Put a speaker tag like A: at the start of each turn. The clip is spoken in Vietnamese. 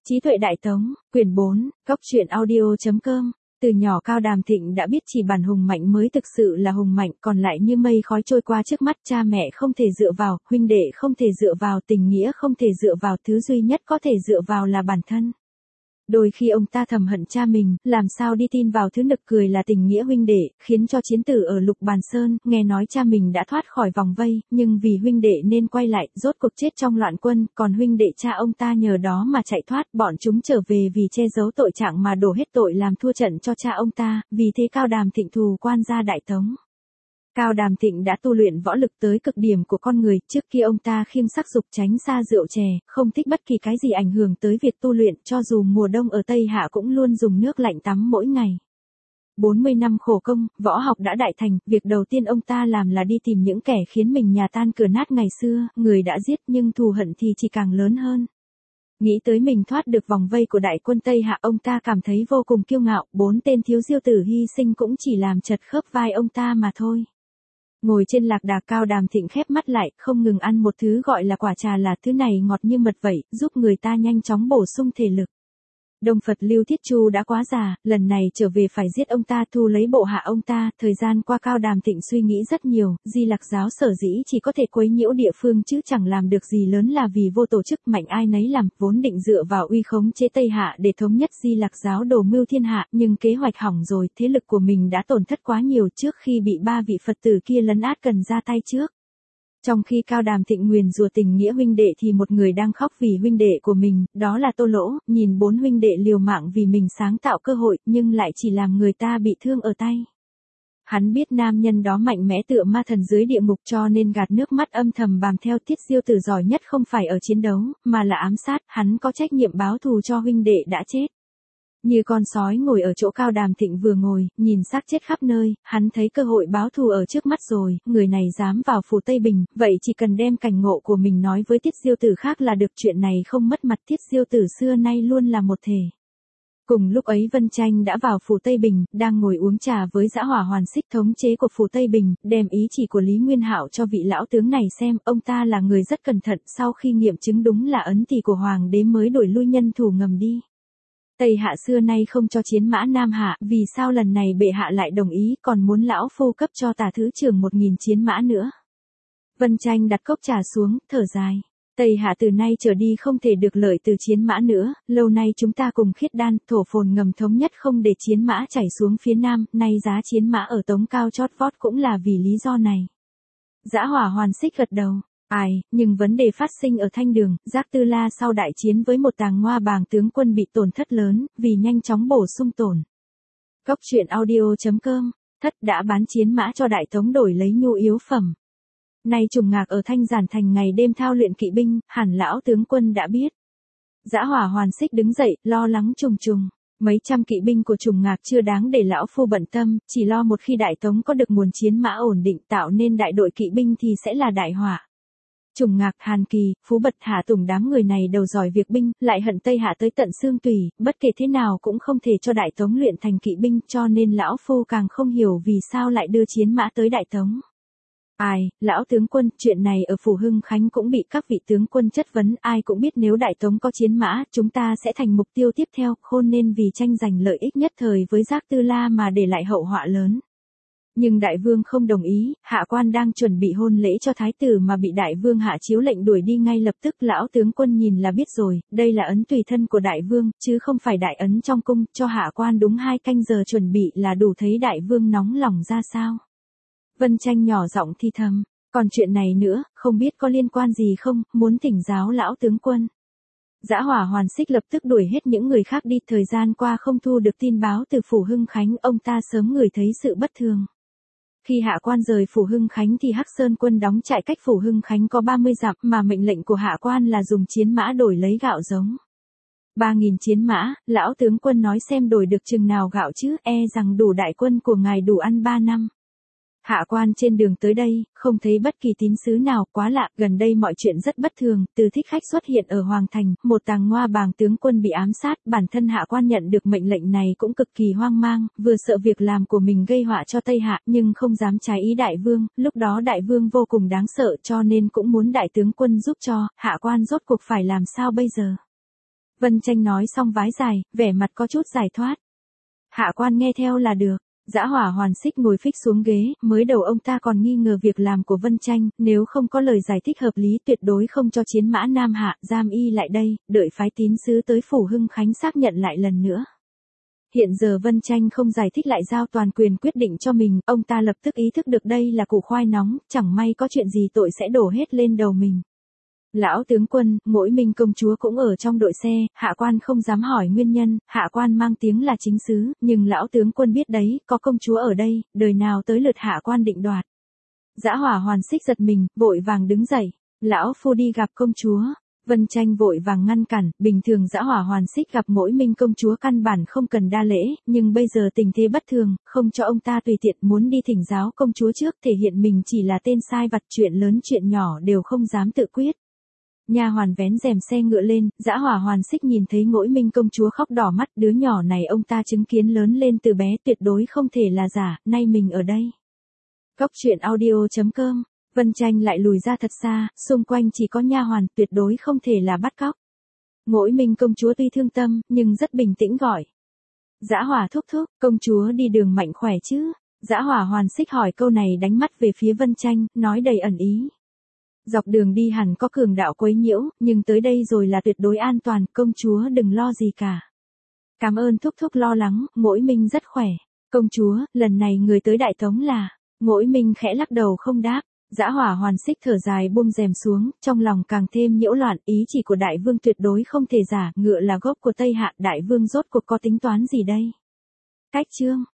A: Trí tuệ Đại Tống, quyển 4, góc truyện audio.com. Từ nhỏ Cao Đàm Thịnh đã biết chỉ bản hùng mạnh mới thực sự là hùng mạnh, còn lại như mây khói trôi qua trước mắt. Cha mẹ không thể dựa vào, huynh đệ không thể dựa vào, tình nghĩa không thể dựa vào, thứ duy nhất có thể dựa vào là bản thân. Đôi khi ông ta thầm hận cha mình, làm sao đi tin vào thứ nực cười là tình nghĩa huynh đệ, khiến cho chiến tử ở Lục Bàn Sơn, nghe nói cha mình đã thoát khỏi vòng vây, nhưng vì huynh đệ nên quay lại, rốt cuộc chết trong loạn quân, còn huynh đệ cha ông ta nhờ đó mà chạy thoát, bọn chúng trở về vì che giấu tội trạng mà đổ hết tội làm thua trận cho cha ông ta, vì thế Cao Đàm Thịnh thù quan gia Đại Tống. Cao Đàm Thịnh đã tu luyện võ lực tới cực điểm của con người, trước kia ông ta khiêng sắc dục tránh xa rượu chè, không thích bất kỳ cái gì ảnh hưởng tới việc tu luyện, cho dù mùa đông ở Tây Hạ cũng luôn dùng nước lạnh tắm mỗi ngày. 40 năm khổ công, võ học đã đại thành, việc đầu tiên ông ta làm là đi tìm những kẻ khiến mình nhà tan cửa nát ngày xưa, người đã giết nhưng thù hận thì chỉ càng lớn hơn. Nghĩ tới mình thoát được vòng vây của đại quân Tây Hạ, ông ta cảm thấy vô cùng kiêu ngạo, 4 tên thiếu diêu tử hy sinh cũng chỉ làm chật khớp vai ông ta mà thôi. Ngồi trên lạc đà, Cao Đàm Thịnh khép mắt lại, không ngừng ăn một thứ gọi là quả trà, là thứ này ngọt như mật vậy, giúp người ta nhanh chóng bổ sung thể lực. Đông Phật Lưu Thiết Chu đã quá già, lần này trở về phải giết ông ta, thu lấy bộ hạ ông ta. Thời gian qua Cao Đàm Thịnh suy nghĩ rất nhiều, Di Lặc giáo sở dĩ chỉ có thể quấy nhiễu địa phương chứ chẳng làm được gì lớn là vì vô tổ chức, mạnh ai nấy làm, vốn định dựa vào uy khống chế Tây Hạ để thống nhất Di Lặc giáo đồ mưu thiên hạ, nhưng kế hoạch hỏng rồi, thế lực của mình đã tổn thất quá nhiều, trước khi bị 3 vị Phật tử kia lấn át cần ra tay trước. Trong khi Cao Đàm Thịnh nguyền rủa tình nghĩa huynh đệ thì một người đang khóc vì huynh đệ của mình, đó là Tô Lỗ, nhìn 4 huynh đệ liều mạng vì mình sáng tạo cơ hội, nhưng lại chỉ làm người ta bị thương ở tay. Hắn biết nam nhân đó mạnh mẽ tựa ma thần dưới địa ngục, cho nên gạt nước mắt âm thầm bám theo. Thiết Diêu Tử giỏi nhất không phải ở chiến đấu, mà là ám sát, hắn có trách nhiệm báo thù cho huynh đệ đã chết. Như con sói ngồi ở chỗ Cao Đàm Thịnh vừa ngồi, nhìn xác chết khắp nơi, hắn thấy cơ hội báo thù ở trước mắt rồi, người này dám vào phủ Tây Bình, vậy chỉ cần đem cảnh ngộ của mình nói với Thiết Diêu Tử khác là được, chuyện này không mất mặt. Thiết Diêu Tử xưa nay luôn là một thể. Cùng lúc ấy Vân Tranh đã vào phủ Tây Bình, đang ngồi uống trà với Dã Hỏa Hoàn Xích, thống chế của phủ Tây Bình, đem ý chỉ của Lý Nguyên Hạo cho vị lão tướng này xem. Ông ta là người rất cẩn thận, sau khi nghiệm chứng đúng là ấn tỷ của hoàng đế mới đuổi lui nhân thủ ngầm đi. Tây Hạ xưa nay không cho chiến mã Nam Hạ, vì sao lần này bệ hạ lại đồng ý, còn muốn lão phu cấp cho Tả thứ trưởng 1000 chiến mã nữa. Vân Tranh đặt cốc trà xuống, thở dài. Tây Hạ từ nay trở đi không thể được lợi từ chiến mã nữa, lâu nay chúng ta cùng Khiết Đan, Thổ Phồn ngầm thống nhất không để chiến mã chảy xuống phía Nam, nay giá chiến mã ở Tống cao chót vót cũng là vì lý do này. Dã Hỏa Hoàn Xích gật đầu. Nhưng vấn đề phát sinh ở Thanh Đường, Giác Tư La sau đại chiến với một Tàng Ngoa Bàng tướng quân bị tổn thất lớn, vì nhanh chóng bổ sung tổn. Góc truyện audio.com, Thất đã bán chiến mã cho Đại Tống đổi lấy nhu yếu phẩm. Nay Trùng Ngạc ở Thanh Giản Thành ngày đêm thao luyện kỵ binh, hẳn lão tướng quân đã biết. Dã Hỏa Hoàn Xích đứng dậy, lo lắng trùng trùng. Mấy trăm kỵ binh của Trùng Ngạc chưa đáng để lão phu bận tâm, chỉ lo một khi Đại Tống có được nguồn chiến mã ổn định tạo nên đại đội kỵ binh thì sẽ là đại họa. Trùng Ngạc, Hàn Kỳ, Phú Bật, Hạ Tùng đám người này đầu giỏi việc binh, lại hận Tây Hạ tới tận xương tủy, bất kể thế nào cũng không thể cho Đại Tống luyện thành kỵ binh, cho nên lão phu càng không hiểu vì sao lại đưa chiến mã tới Đại Tống. Lão tướng quân, chuyện này ở phủ Hưng Khánh cũng bị các vị tướng quân chất vấn, ai cũng biết nếu Đại Tống có chiến mã, chúng ta sẽ thành mục tiêu tiếp theo, khôn nên vì tranh giành lợi ích nhất thời với Giác Tư La mà để lại hậu họa lớn. Nhưng đại vương không đồng ý, hạ quan đang chuẩn bị hôn lễ cho thái tử mà bị đại vương hạ chiếu lệnh đuổi đi ngay lập tức. Lão tướng quân nhìn là biết rồi, đây là ấn tùy thân của đại vương, chứ không phải đại ấn trong cung, cho hạ quan đúng 2 canh giờ chuẩn bị là đủ, thấy đại vương nóng lòng ra sao. Vân Tranh nhỏ giọng thi thầm, còn chuyện này nữa, không biết có liên quan gì không, muốn thỉnh giáo lão tướng quân. Dã Hỏa Hoàn Xích lập tức đuổi hết những người khác đi, thời gian qua không thu được tin báo từ phủ Hưng Khánh, ông ta sớm ngửi thấy sự bất thường. Khi hạ quan rời phủ Hưng Khánh thì Hắc Sơn quân đóng trại cách phủ Hưng Khánh có 30 dặm, mà mệnh lệnh của hạ quan là dùng chiến mã đổi lấy gạo giống. 3000 chiến mã, lão tướng quân nói xem đổi được chừng nào gạo chứ, rằng đủ đại quân của ngài đủ ăn 3 năm. Hạ quan trên đường tới đây, không thấy bất kỳ tín sứ nào, quá lạ, gần đây mọi chuyện rất bất thường, từ Thích Khách xuất hiện ở Hoàng Thành, một Tàng Ngoa Bàng tướng quân bị ám sát, bản thân hạ quan nhận được mệnh lệnh này cũng cực kỳ hoang mang, vừa sợ việc làm của mình gây họa cho Tây Hạ, nhưng không dám trái ý đại vương, lúc đó đại vương vô cùng đáng sợ cho nên cũng muốn đại tướng quân giúp cho, hạ quan rốt cuộc phải làm sao bây giờ. Vân Tranh nói xong vái dài, vẻ mặt có chút giải thoát. Hạ quan nghe theo là được. Dã Hỏa Hoàn Xích ngồi phích xuống ghế, mới đầu ông ta còn nghi ngờ việc làm của Vân Tranh, nếu không có lời giải thích hợp lý tuyệt đối không cho Chiến Mã Nam Hạ giam y lại đây, đợi phái tín sứ tới Phủ Hưng Khánh xác nhận lại lần nữa. Hiện giờ Vân Tranh không giải thích lại giao toàn quyền quyết định cho mình, ông ta lập tức ý thức được đây là củ khoai nóng, chẳng may có chuyện gì tội sẽ đổ hết lên đầu mình. Lão tướng quân, Mỗi Minh công chúa cũng ở trong đội xe, hạ quan không dám hỏi nguyên nhân, hạ quan mang tiếng là chính sứ, nhưng lão tướng quân biết đấy, có công chúa ở đây, đời nào tới lượt hạ quan định đoạt. Dã Hỏa Hoàn Xích giật mình, vội vàng đứng dậy, lão phu đi gặp công chúa. Vân Tranh vội vàng ngăn cản, bình thường Dã Hỏa Hoàn Xích gặp Mỗi Minh công chúa căn bản không cần đa lễ, nhưng bây giờ tình thế bất thường, không cho ông ta tùy tiện muốn đi thỉnh giáo công chúa trước, thể hiện mình chỉ là tên sai vặt, chuyện lớn chuyện nhỏ đều không dám tự quyết. Nha hoàn vén rèm xe ngựa lên, Dã Hỏa Hoàn Xích nhìn thấy Mỗi Minh công chúa khóc đỏ mắt, đứa nhỏ này ông ta chứng kiến lớn lên từ bé tuyệt đối không thể là giả, nay mình ở đây. Cốc truyện audio.com, Vân Tranh lại lùi ra thật xa, xung quanh chỉ có nha hoàn, tuyệt đối không thể là bắt cóc. Mỗi Minh công chúa tuy thương tâm, nhưng rất bình tĩnh gọi. Dã Hỏa thúc thúc, công chúa đi đường mạnh khỏe chứ? Dã Hỏa Hoàn Xích hỏi câu này đánh mắt về phía Vân Tranh, nói đầy ẩn ý. Dọc đường đi hẳn có cường đạo quấy nhiễu, nhưng tới đây rồi là tuyệt đối an toàn, công chúa đừng lo gì cả. Cảm ơn thúc thúc lo lắng, Mỗi Minh rất khỏe. Công chúa, lần này người tới Đại Tống là... Mỗi Minh khẽ lắc đầu không đáp. Dã Hỏa Hoàn Xích thở dài buông rèm xuống, trong lòng càng thêm nhiễu loạn, ý chỉ của đại vương tuyệt đối không thể giả, ngựa là gốc của Tây Hạ, đại vương rốt cuộc có tính toán gì đây? Cách chương